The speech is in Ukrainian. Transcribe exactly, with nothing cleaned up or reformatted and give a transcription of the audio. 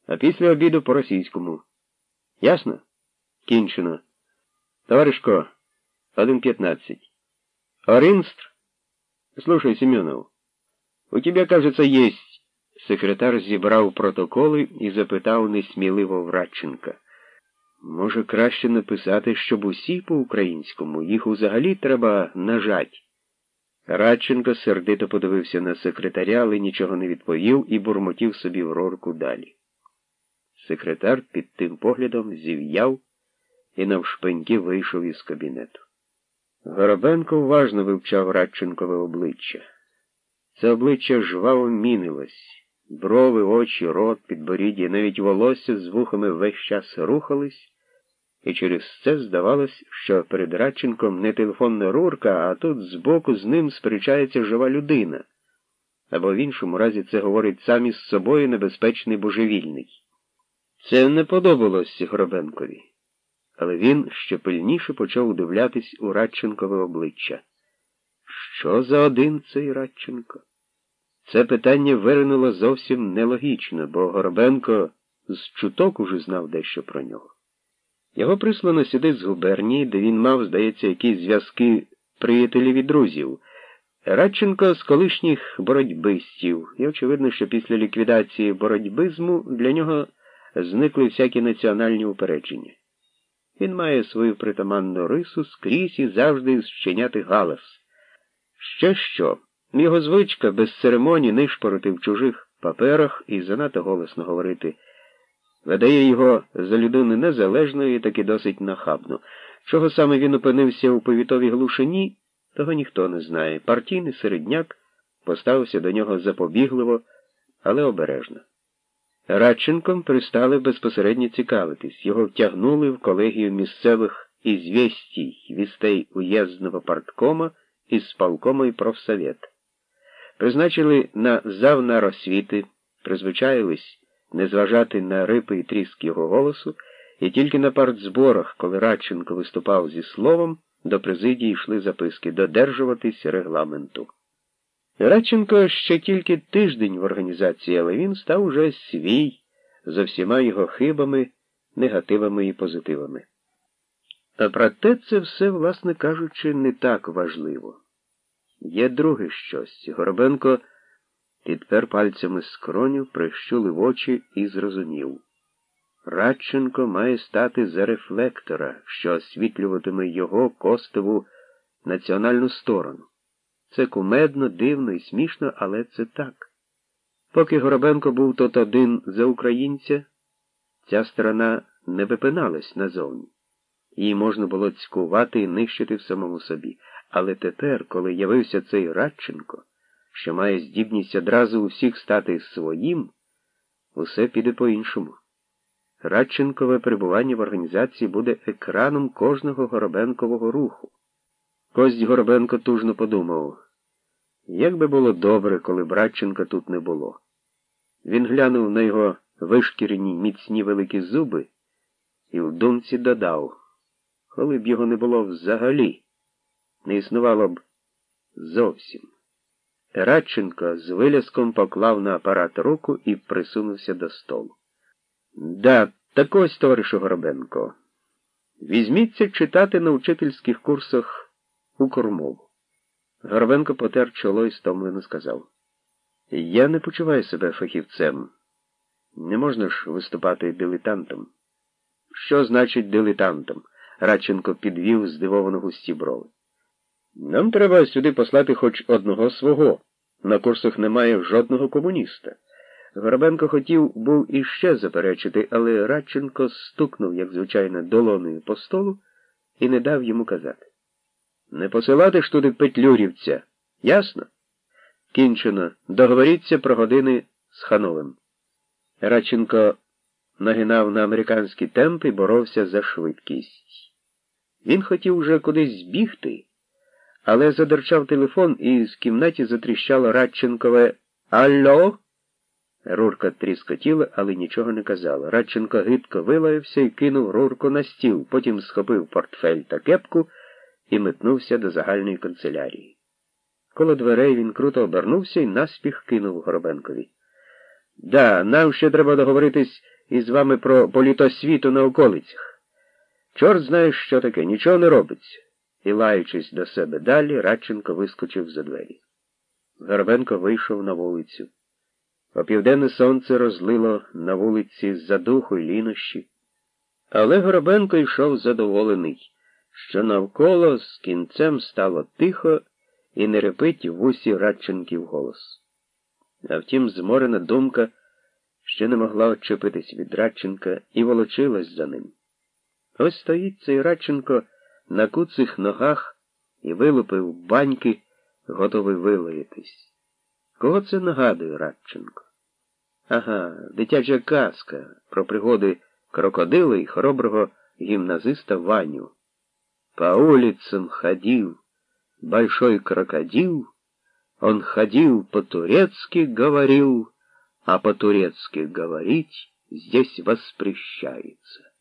а після обіду по-російському. Ясно? Кінчено. Товаришко, один пятнадцать. Оринстр? Слушай, Семенов, у тебя, кажется, есть... Секретар зібрав протоколи і запитав несміливо в Радченка. Може, краще написати, щоб усі по-українському, їх взагалі треба нажать. Радченко сердито подивився на секретаря, але нічого не відповів і бурмотів собі в рорку далі. Секретар під тим поглядом зів'яв і навшпиньки вийшов із кабінету. Горобенко уважно вивчав Радченкове обличчя. Це обличчя жваво мінилось. Брови, очі, рот, підборіддя, навіть волосся з вухами весь час рухались, і через це здавалось, що перед Радченком не телефонна рурка, а тут збоку з ним сперечається жива людина. Або в іншому разі це говорить сам із собою небезпечний божевільний. Це не подобалось Горобенкові, але він ще пильніше почав удивлятись у Радченкове обличчя. Що за один цей Радченко? Це питання виринуло зовсім нелогічно, бо Горобенко з чуток уже знав дещо про нього. Його прислано сюди з губернії, де він мав, здається, якісь зв'язки приятелів і друзів. Радченко з колишніх боротьбистів, і очевидно, що після ліквідації боротьбизму для нього зникли всякі національні упередження. Він має свою притаманну рису скрізь і завжди зчиняти галас. Ще що? Його звичка без церемоній нишпорити в чужих паперах і занадто голосно говорити видає його за людину незалежною і таки досить нахабно. Чого саме він опинився у повітовій глушині, того ніхто не знає. Партійний середняк поставився до нього запобігливо, але обережно. Радченком перестали безпосередньо цікавитись. Його втягнули в колегію місцевих ізвєстій, вістей уєздного парткома і сполкома і профсовет. Призначили на завнаросвіти, призвичаїлись не зважати на рипи і тріск його голосу, і тільки на партзборах, коли Радченко виступав зі словом, до президії йшли записки «Додержуватись регламенту». Радченко ще тільки тиждень в організації, але він став уже свій, за всіма його хибами, негативами і позитивами. А проте це все, власне кажучи, не так важливо. Є друге щось. Горобенко підпер пальцями скроню, прищулив очі і зрозумів. Радченко має стати за рефлектора, що освітлюватиме його костову національну сторону. Це кумедно, дивно і смішно, але це так. Поки Горобенко був тот один за українця, ця сторона не випиналась назовні. Її можна було цькувати і нищити в самому собі. Але тепер, коли явився цей Радченко, що має здібність одразу у всіх стати своїм, усе піде по-іншому. Радченкове перебування в організації буде екраном кожного Горобенкового руху. Кость Горобенко тужно подумав, як би було добре, коли б Радченка тут не було. Він глянув на його вишкірені міцні великі зуби і в думці додав, коли б його не було взагалі, не існувало б зовсім. Радченко з виляском поклав на апарат руку і присунувся до столу. Да, так ось, товаришу Горобенко, візьміться читати на учительських курсах укрмову. Горобенко потер чоло і стомлено сказав. Я не почуваю себе фахівцем. Не можна ж виступати дилетантом. Що значить дилетантом? Радченко підвів здивовано густі брови. Нам треба сюди послати хоч одного свого. На курсах немає жодного комуніста. Горобенко хотів був іще заперечити, але Радченко стукнув, як звичайно, долоною по столу і не дав йому казати. Не посилати ж туди петлюрівця. Ясно? Кінчено. Договоріться про години з Хановим. Радченко нагинав на американський темп і боровся за швидкість. Він хотів уже кудись бігти, але задерчав телефон, і з кімнаті затріщало Радченкове «Алло?». Рурка тріскотіла, але нічого не казала. Радченко гидко вилаявся і кинув Рурку на стіл, потім схопив портфель та кепку і метнувся до загальної канцелярії. Коло дверей він круто обернувся і наспіх кинув Горобенкові. Да, нам ще треба договоритись із вами про політосвіту на околицях. Чорт знає, що таке, нічого не робиться. І, лаючись до себе далі, Радченко вискочив за двері. Горобенко вийшов на вулицю. Опівденне сонце розлило на вулиці задуху й лінощі. Але Горобенко йшов задоволений, що навколо з кінцем стало тихо і не репить в усі Радченків голос. А втім, зморена думка ще не могла отчепитись від Радченка і волочилась за ним. Ось стоїть цей Радченко на куцих ногах і вилупив баньки, готовий вилаятись. Кого це нагадує Радченко? Ага, дитяча казка про пригоди крокодила і хороброго гимназиста Ваню. По улицам ходил большой крокодил, он ходил по-турецки говорил, а по-турецки говорить здесь воспрещается.